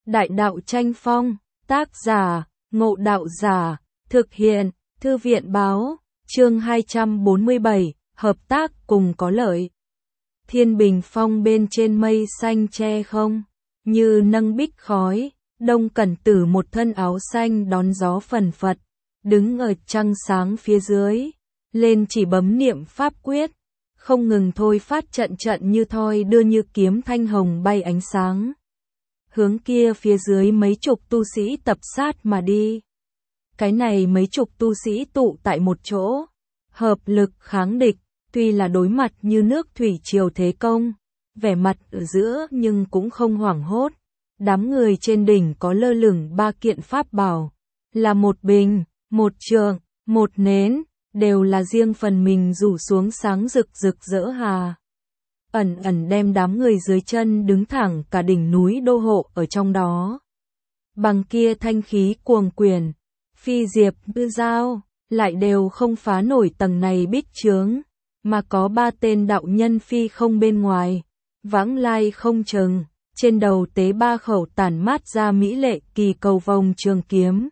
Đại đạo tranh phong, tác giả, Ngộ Đạo Giả, thực hiện, Thư viện báo, chương 247, hợp tác cùng có lợi. Thiên bình phong bên trên mây xanh che không, như nâng bích khói, Đông Cẩn Tử một thân áo xanh đón gió phần phật, đứng ở trăng sáng phía dưới, lên chỉ bấm niệm pháp quyết, không ngừng thôi phát trận trận như thoi đưa như kiếm thanh hồng bay ánh sáng. Hướng kia phía dưới mấy chục tu sĩ tập sát mà đi. Cái này mấy chục tu sĩ tụ tại một chỗ, hợp lực kháng địch, tuy là đối mặt như nước thủy triều thế công, vẻ mặt ở giữa nhưng cũng không hoảng hốt. Đám người trên đỉnh có lơ lửng ba kiện pháp bảo, là một bình, một trượng, một nến, đều là riêng phần mình rủ xuống sáng rực rực rỡ hà. Ẩn ẩn đem đám người dưới chân đứng thẳng cả đỉnh núi đô hộ ở trong đó. Bằng kia thanh khí cuồng quyền, phi diệp ngư giao, lại đều không phá nổi tầng này bích chướng, mà có ba tên đạo nhân phi không bên ngoài, vãng lai không chừng, trên đầu tế ba khẩu tản mát ra mỹ lệ kỳ cầu vòng trường kiếm.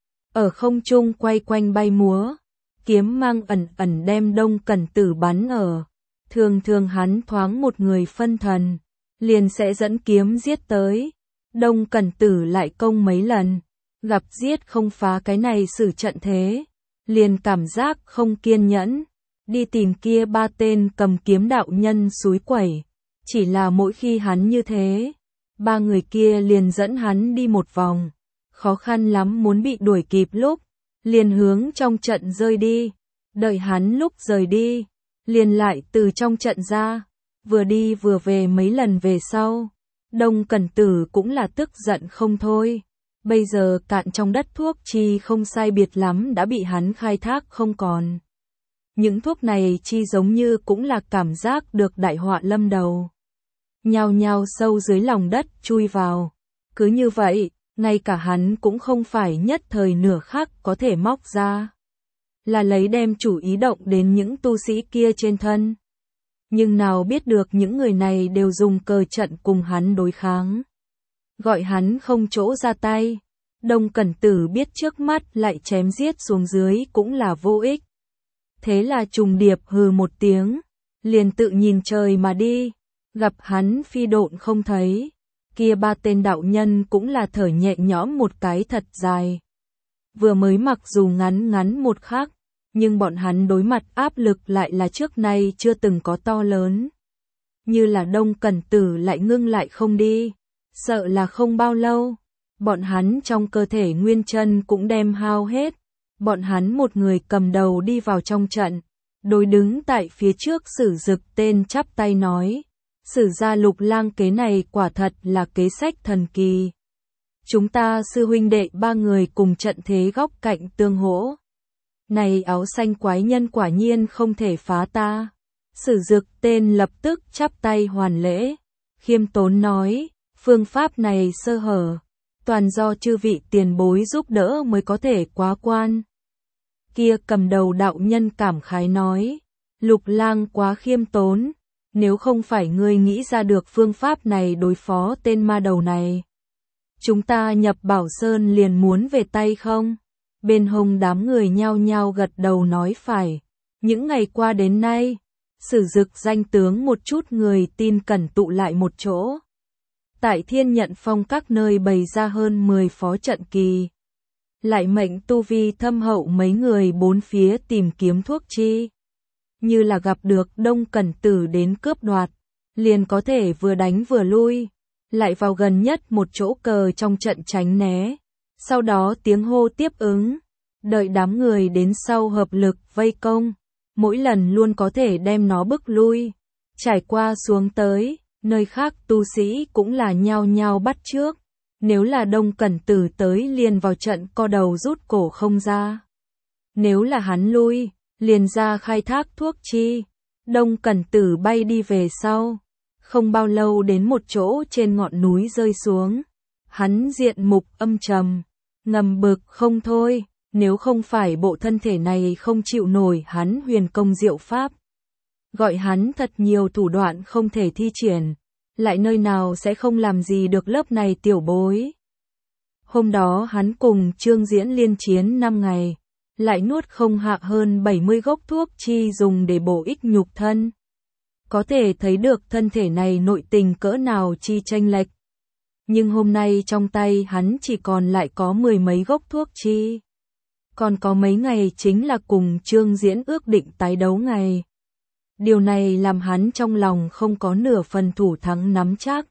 Ở không trung quay quanh bay múa, kiếm mang ẩn ẩn đem Đông Cẩn Tử bắn ở. Thường thường hắn thoáng một người phân thần, liền sẽ dẫn kiếm giết tới. Đông Cẩn Tử lại công mấy lần, gặp giết không phá cái này xử trận thế, liền cảm giác không kiên nhẫn, đi tìm kia ba tên cầm kiếm đạo nhân xúi quẩy. Chỉ là mỗi khi hắn như thế, ba người kia liền dẫn hắn đi một vòng, khó khăn lắm muốn bị đuổi kịp lúc, liền hướng trong trận rơi đi, đợi hắn lúc rời đi. Liền lại từ trong trận ra, vừa đi vừa về mấy lần về sau. Đông Cẩn Tử cũng là tức giận không thôi. Bây giờ cạn trong đất thuốc chi không sai biệt lắm đã bị hắn khai thác không còn. Những thuốc này chi giống như cũng là cảm giác được đại họa lâm đầu. Nhao nhao sâu dưới lòng đất chui vào. Cứ như vậy, ngay cả hắn cũng không phải nhất thời nửa khắc có thể móc ra. Là lấy đem chủ ý động đến những tu sĩ kia trên thân. Nhưng nào biết được những người này đều dùng cờ trận cùng hắn đối kháng. Gọi hắn không chỗ ra tay. Đông Cẩn Tử biết trước mắt lại chém giết xuống dưới cũng là vô ích. Thế là trùng điệp hừ một tiếng, liền tự nhìn trời mà đi. Gặp hắn phi độn không thấy, kia ba tên đạo nhân cũng là thở nhẹ nhõm một cái thật dài. Vừa mới mặc dù ngắn ngắn một khắc, nhưng bọn hắn đối mặt áp lực lại là trước nay chưa từng có to lớn. Như là Đông Cẩn Tử lại ngưng lại không đi, sợ là không bao lâu, bọn hắn trong cơ thể nguyên chân cũng đem hao hết. Bọn hắn một người cầm đầu đi vào trong trận, đối đứng tại phía trước Sử Dực tên chắp tay nói, Sử gia Lục Lang kế này quả thật là kế sách thần kỳ. Chúng ta sư huynh đệ ba người cùng trận thế góc cạnh tương hỗ. Này áo xanh quái nhân quả nhiên không thể phá ta. Sử Dực tên lập tức chắp tay hoàn lễ, khiêm tốn nói, phương pháp này sơ hở, toàn do chư vị tiền bối giúp đỡ mới có thể quá quan. Kia cầm đầu đạo nhân cảm khái nói, Lục Lang quá khiêm tốn, nếu không phải ngươi nghĩ ra được phương pháp này đối phó tên ma đầu này, chúng ta nhập Bảo Sơn liền muốn về tay không? Bên hông đám người nhao nhao gật đầu nói phải. Những ngày qua đến nay, Sử Dực danh tướng một chút người tin cẩn tụ lại một chỗ. Tại Thiên Nhận Phong các nơi bày ra hơn 10 phó trận kỳ. Lại mệnh tu vi thâm hậu mấy người bốn phía tìm kiếm thuốc chi. Như là gặp được Đông Cẩn Tử đến cướp đoạt, liền có thể vừa đánh vừa lui, lại vào gần nhất một chỗ cờ trong trận tránh né. Sau đó tiếng hô tiếp ứng, đợi đám người đến sau hợp lực vây công, mỗi lần luôn có thể đem nó bức lui. Trải qua xuống tới, nơi khác tu sĩ cũng là nhao nhao bắt trước. Nếu là Đông Cẩn Tử tới liền vào trận co đầu rút cổ không ra. Nếu là hắn lui, liền ra khai thác thuốc chi. Đông Cẩn Tử bay đi về sau, không bao lâu đến một chỗ trên ngọn núi rơi xuống. Hắn diện mục âm trầm, ngầm bực không thôi, nếu không phải bộ thân thể này không chịu nổi hắn huyền công diệu pháp. Gọi hắn thật nhiều thủ đoạn không thể thi triển, lại nơi nào sẽ không làm gì được lớp này tiểu bối. Hôm đó hắn cùng Trương Diễn liên chiến 5 ngày, lại nuốt không hạ hơn 70 gốc thuốc chi dùng để bổ ích nhục thân. Có thể thấy được thân thể này nội tình cỡ nào chi chênh lệch. Nhưng hôm nay trong tay hắn chỉ còn lại có 10 mấy gốc thuốc chi. Còn có mấy ngày chính là cùng Trương Diễn ước định tái đấu ngày. Điều này làm hắn trong lòng không có nửa phần thủ thắng nắm chắc.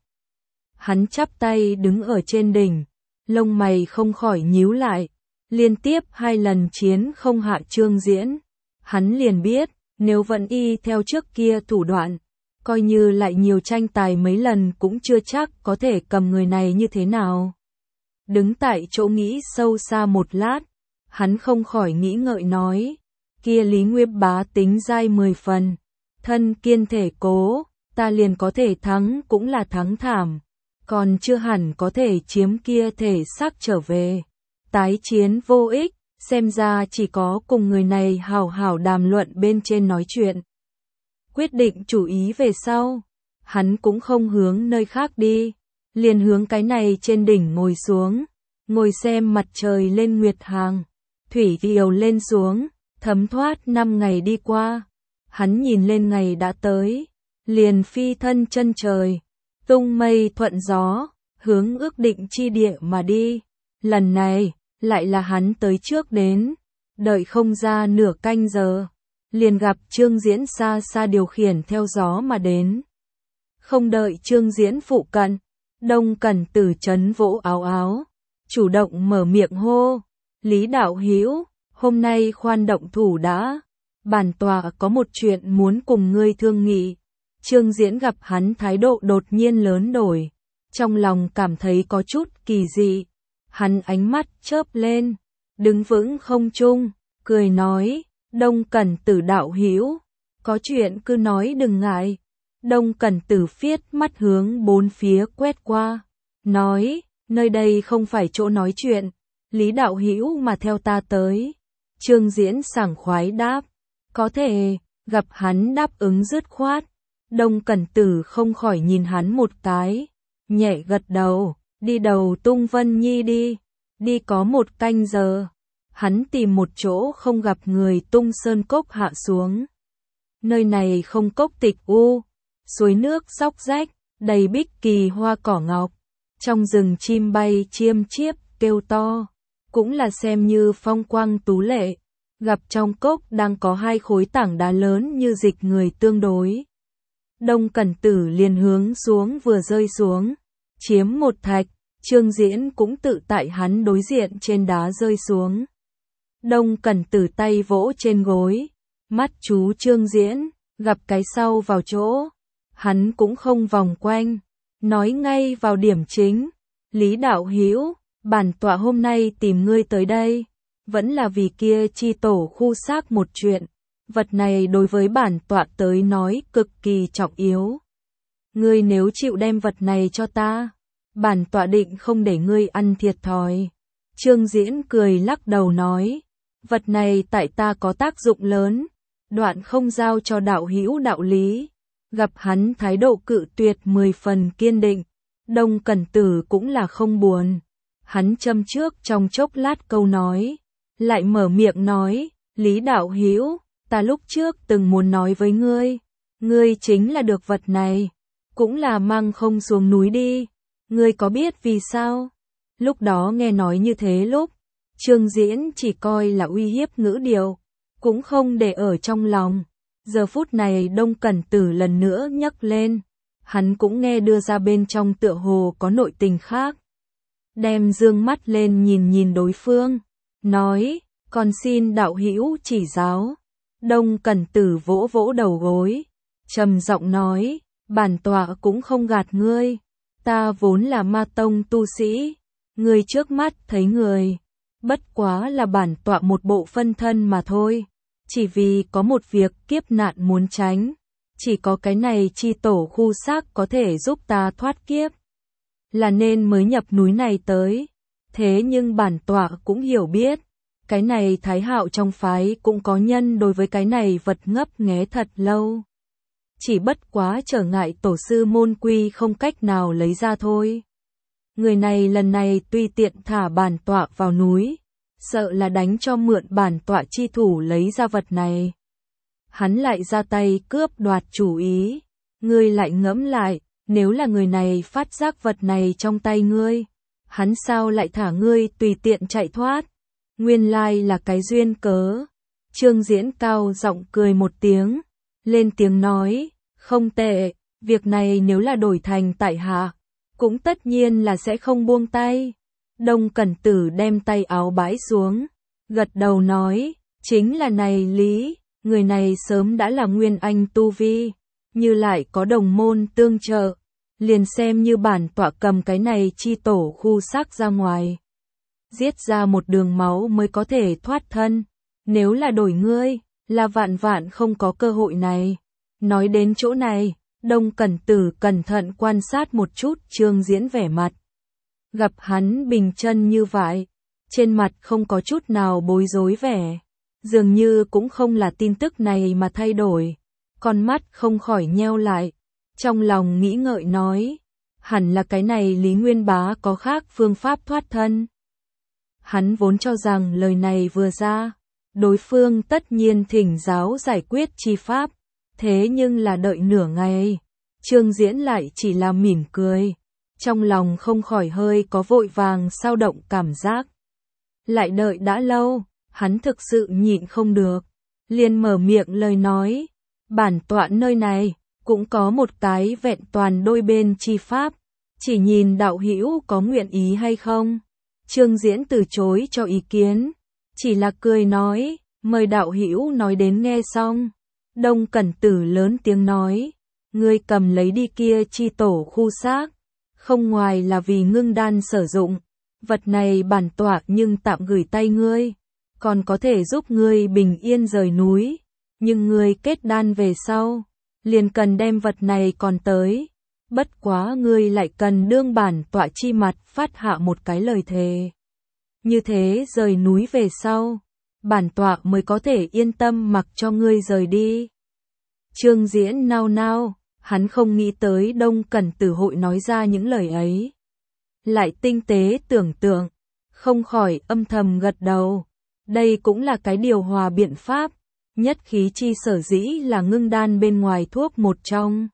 Hắn chắp tay đứng ở trên đỉnh, lông mày không khỏi nhíu lại. Liên tiếp 2 lần chiến không hạ Trương Diễn. Hắn liền biết, nếu vẫn y theo trước kia thủ đoạn, coi như lại nhiều tranh tài mấy lần cũng chưa chắc có thể cầm người này như thế nào. Đứng tại chỗ nghĩ sâu xa một lát, hắn không khỏi nghĩ ngợi nói, kia Lý Nguyên Bá tính dai 10 phần, thân kiên thể cố, ta liền có thể thắng cũng là thắng thảm, còn chưa hẳn có thể chiếm kia thể xác trở về. Tái chiến vô ích, xem ra chỉ có cùng người này hảo hảo đàm luận bên trên nói chuyện. Quyết định chủ ý về sau, hắn cũng không hướng nơi khác đi, liền hướng cái này trên đỉnh ngồi xuống, ngồi xem mặt trời lên nguyệt hàng, thủy triều lên xuống, thấm thoát 5 ngày đi qua. Hắn nhìn lên ngày đã tới, liền phi thân chân trời, tung mây thuận gió, hướng ước định chi địa mà đi. Lần này, lại là hắn tới trước đến, đợi không ra nửa canh giờ, liền gặp Trương Diễn xa xa điều khiển theo gió mà đến. Không đợi Trương Diễn phụ cận, Đông Cẩn Tử chấn vỗ áo áo, chủ động mở miệng hô, Lý đạo hữu, hôm nay khoan động thủ đã, bản tọa có một chuyện muốn cùng ngươi thương nghị. Trương Diễn gặp hắn thái độ đột nhiên lớn đổi, trong lòng cảm thấy có chút kỳ dị. Hắn ánh mắt chớp lên, đứng vững không trung, cười nói, Đông Cẩn Tử đạo hữu, có chuyện cứ nói đừng ngại. Đông Cẩn Tử phiết mắt hướng bốn phía quét qua, nói, nơi đây không phải chỗ nói chuyện, Lý đạo hữu mà theo ta tới. Trương Diễn sảng khoái đáp, có thể. Gặp hắn đáp ứng dứt khoát, Đông Cẩn Tử không khỏi nhìn hắn một cái, nhẹ gật đầu. Đi đầu Tung Vân Nhi đi, đi có 1 canh giờ. Hắn tìm một chỗ không gặp người Tung Sơn Cốc hạ xuống. Nơi này không cốc tịch u, suối nước róc rách, đầy bích kỳ hoa cỏ ngọc. Trong rừng chim bay chiêm chiếp kêu to, cũng là xem như phong quang tú lệ. Gặp trong cốc đang có 2 khối tảng đá lớn như dịch người tương đối. Đông Cẩn Tử liền hướng xuống vừa rơi xuống, chiếm một thạch. Trương Diễn cũng tự tại hắn đối diện trên đá rơi xuống. Đông Cẩn Tử tay vỗ trên gối, mắt chú Trương Diễn, gặp cái sau vào chỗ. Hắn cũng không vòng quanh, nói ngay vào điểm chính. Lý đạo hữu, bản tọa hôm nay tìm ngươi tới đây, vẫn là vì kia chi tổ khu xác một chuyện. Vật này đối với bản tọa tới nói cực kỳ trọng yếu. Ngươi nếu chịu đem vật này cho ta, bản tọa định không để ngươi ăn thiệt thòi. Trương Diễn cười lắc đầu nói, vật này tại ta có tác dụng lớn, đoạn không giao cho đạo hữu đạo lý. Gặp hắn thái độ cự tuyệt 10 phần kiên định, Đông Cẩn Tử cũng là không buồn. Hắn châm trước trong chốc lát câu nói, lại mở miệng nói, Lý đạo hữu, ta lúc trước từng muốn nói với ngươi chính là được vật này, cũng là mang không xuống núi đi. Ngươi có biết vì sao? Lúc đó nghe nói như thế lúc, Trương Diễn chỉ coi là uy hiếp ngữ điệu, cũng không để ở trong lòng. Giờ phút này Đông Cẩn Tử lần nữa nhắc lên, hắn cũng nghe đưa ra bên trong tựa hồ có nội tình khác. Đem dương mắt lên nhìn nhìn đối phương, nói, còn xin đạo hữu chỉ giáo. Đông Cẩn Tử vỗ vỗ đầu gối, trầm giọng nói, bản tọa cũng không gạt ngươi. Ta vốn là ma tông tu sĩ, người trước mắt thấy người, bất quá là bản tọa một bộ phân thân mà thôi. Chỉ vì có một việc kiếp nạn muốn tránh, chỉ có cái này chi tổ khu xác có thể giúp ta thoát kiếp, là nên mới nhập núi này tới. Thế nhưng bản tọa cũng hiểu biết, cái này Thái Hạo trong phái cũng có nhân đối với cái này vật ngấp nghé thật lâu. Chỉ bất quá trở ngại tổ sư môn quy không cách nào lấy ra thôi. Người này lần này tùy tiện thả bản tọa vào núi, sợ là đánh cho mượn bản tọa chi thủ lấy ra vật này. Hắn lại ra tay cướp đoạt chủ ý. Ngươi lại ngẫm lại, nếu là người này phát giác vật này trong tay ngươi, hắn sao lại thả ngươi tùy tiện chạy thoát? Nguyên lai là cái duyên cớ. Trương Diễn cao giọng cười một tiếng, lên tiếng nói, không tệ, việc này nếu là đổi thành tại hạ, cũng tất nhiên là sẽ không buông tay. Đông Cẩn Tử đem tay áo bãi xuống, gật đầu nói, chính là này lý, người này sớm đã là nguyên anh tu vi, như lại có đồng môn tương trợ, liền xem như bản tọa cầm cái này chi tổ khu xác ra ngoài, giết ra một đường máu mới có thể thoát thân. Nếu là đổi ngươi, là vạn vạn không có cơ hội này. Nói đến chỗ này, Đông Cẩn Tử cẩn thận quan sát một chút Trương Diễn vẻ mặt. Gặp hắn bình chân như vậy, trên mặt không có chút nào bối rối vẻ, dường như cũng không là tin tức này mà thay đổi. Con mắt không khỏi nheo lại, trong lòng nghĩ ngợi nói, hẳn là cái này Lý Nguyên Bá có khác phương pháp thoát thân. Hắn vốn cho rằng lời này vừa ra, đối phương tất nhiên thỉnh giáo giải quyết chi pháp, thế nhưng là đợi nửa ngày, Trương Diễn lại chỉ là mỉm cười, trong lòng không khỏi hơi có vội vàng xao động cảm giác. Lại đợi đã lâu, hắn thực sự nhịn không được, liền mở miệng lời nói, bản tọa nơi này cũng có một cái vẹn toàn đôi bên chi pháp, chỉ nhìn đạo hữu có nguyện ý hay không. Trương Diễn từ chối cho ý kiến, chỉ là cười nói, mời đạo hữu nói đến nghe xong. Đông Cẩn Tử lớn tiếng nói, ngươi cầm lấy đi kia chi tổ khu xác, không ngoài là vì ngưng đan sử dụng, vật này bản tọa nhưng tạm gửi tay ngươi, còn có thể giúp ngươi bình yên rời núi, nhưng ngươi kết đan về sau, liền cần đem vật này còn tới. Bất quá ngươi lại cần đương bản tọa chi mặt phát hạ một cái lời thề. Như thế rời núi về sau, bản tọa mới có thể yên tâm mặc cho ngươi rời đi. Trương Diễn nao nao, hắn không nghĩ tới Đông Cẩn Tử hội nói ra những lời ấy. Lại tinh tế tưởng tượng, không khỏi âm thầm gật đầu. Đây cũng là cái điều hòa biện pháp, nhất khí chi sở dĩ là ngưng đan bên ngoài thuốc một trong.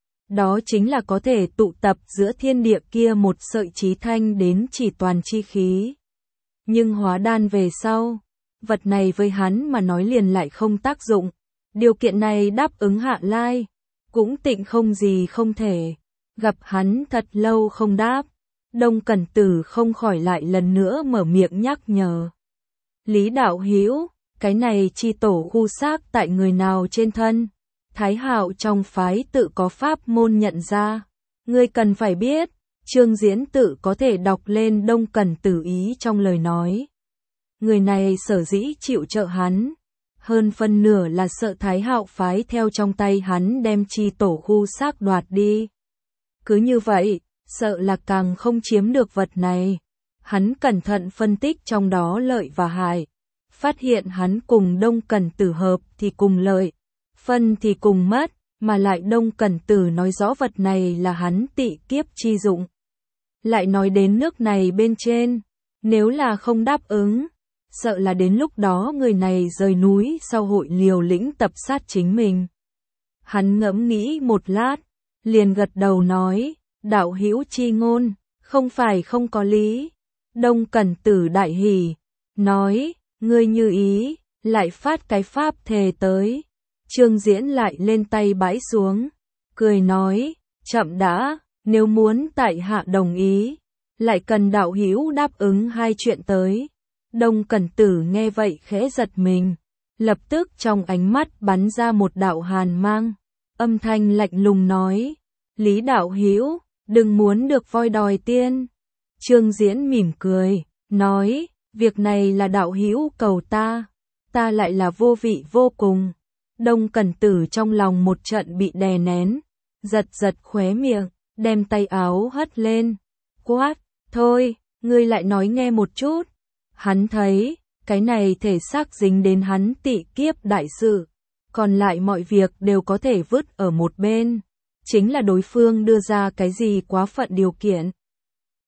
Đó chính là có thể tụ tập giữa thiên địa kia một sợi chí thanh đến chỉ toàn chi khí. Nhưng hóa đan về sau, vật này với hắn mà nói liền lại không tác dụng. Điều kiện này đáp ứng Hạ Lai, cũng tịnh không gì không thể. Gặp hắn thật lâu không đáp, Đông Cẩn Tử không khỏi lại lần nữa mở miệng nhắc nhở. Lý đạo hữu, cái này chi tổ khu xác tại người nào trên thân? Thái Hạo trong phái tự có pháp môn nhận ra. Ngươi cần phải biết, Trương Diễn tự có thể đọc lên Đông Cẩn Tử ý trong lời nói. Người này sở dĩ chịu trợ hắn, hơn phân nửa là sợ Thái Hạo phái theo trong tay hắn đem chi tổ khu xác đoạt đi. Cứ như vậy, sợ là càng không chiếm được vật này. Hắn cẩn thận phân tích trong đó lợi và hại, phát hiện hắn cùng Đông Cẩn Tử hợp thì cùng lợi, phân thì cùng mất, mà lại Đông Cẩn Tử nói rõ vật này là hắn tị kiếp chi dụng. Lại nói đến nước này bên trên, nếu là không đáp ứng, sợ là đến lúc đó người này rời núi sau hội liều lĩnh tập sát chính mình. Hắn ngẫm nghĩ một lát, liền gật đầu nói, đạo hữu chi ngôn, không phải không có lý. Đông Cẩn Tử đại hỉ, nói, ngươi như ý, lại phát cái pháp thề tới. Trương Diễn lại lên tay bãi xuống, cười nói, chậm đã, nếu muốn tại hạ đồng ý, lại cần đạo hữu đáp ứng hai chuyện tới. Đông Cẩn Tử nghe vậy khẽ giật mình, lập tức trong ánh mắt bắn ra một đạo hàn mang, âm thanh lạnh lùng nói, Lý đạo hữu, đừng muốn được voi đòi tiên. Trương Diễn mỉm cười, nói, việc này là đạo hữu cầu ta lại là vô vị vô cùng. Đông Cẩn Tử trong lòng một trận bị đè nén, giật giật khóe miệng, đem tay áo hất lên, quát, thôi, ngươi lại nói nghe một chút. Hắn thấy, cái này thể xác dính đến hắn tị kiếp đại sự, còn lại mọi việc đều có thể vứt ở một bên, chính là đối phương đưa ra cái gì quá phận điều kiện.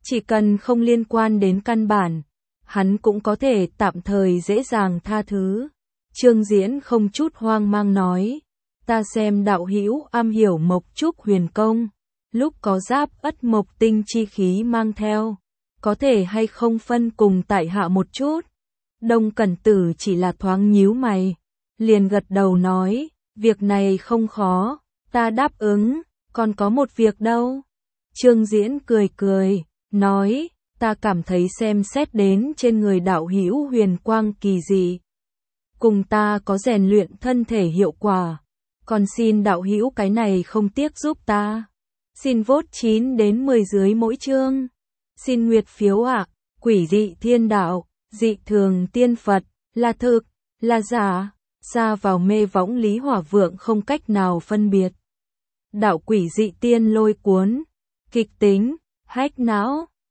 Chỉ cần không liên quan đến căn bản, hắn cũng có thể tạm thời dễ dàng tha thứ. Trương Diễn không chút hoang mang nói, ta xem đạo hữu am hiểu Mộc Trúc Huyền Công, lúc có giáp Ất Mộc Tinh chi khí mang theo, có thể hay không phân cùng tại hạ một chút. Đông Cẩn Tử chỉ là thoáng nhíu mày, liền gật đầu nói, việc này không khó, ta đáp ứng, còn có một việc đâu. Trương Diễn cười cười, nói, ta cảm thấy xem xét đến trên người đạo hữu huyền quang kỳ dị, cùng ta có rèn luyện thân thể hiệu quả, còn xin đạo hữu cái này không tiếc giúp ta. Xin vote 9 đến 10 dưới mỗi chương. Xin nguyệt phiếu ạ. Quỷ dị thiên đạo, dị thường tiên Phật, là thực, là giả, ra vào mê võng Lý Hỏa Vượng không cách nào phân biệt. Đạo quỷ dị tiên lôi cuốn, kịch tính, hách não.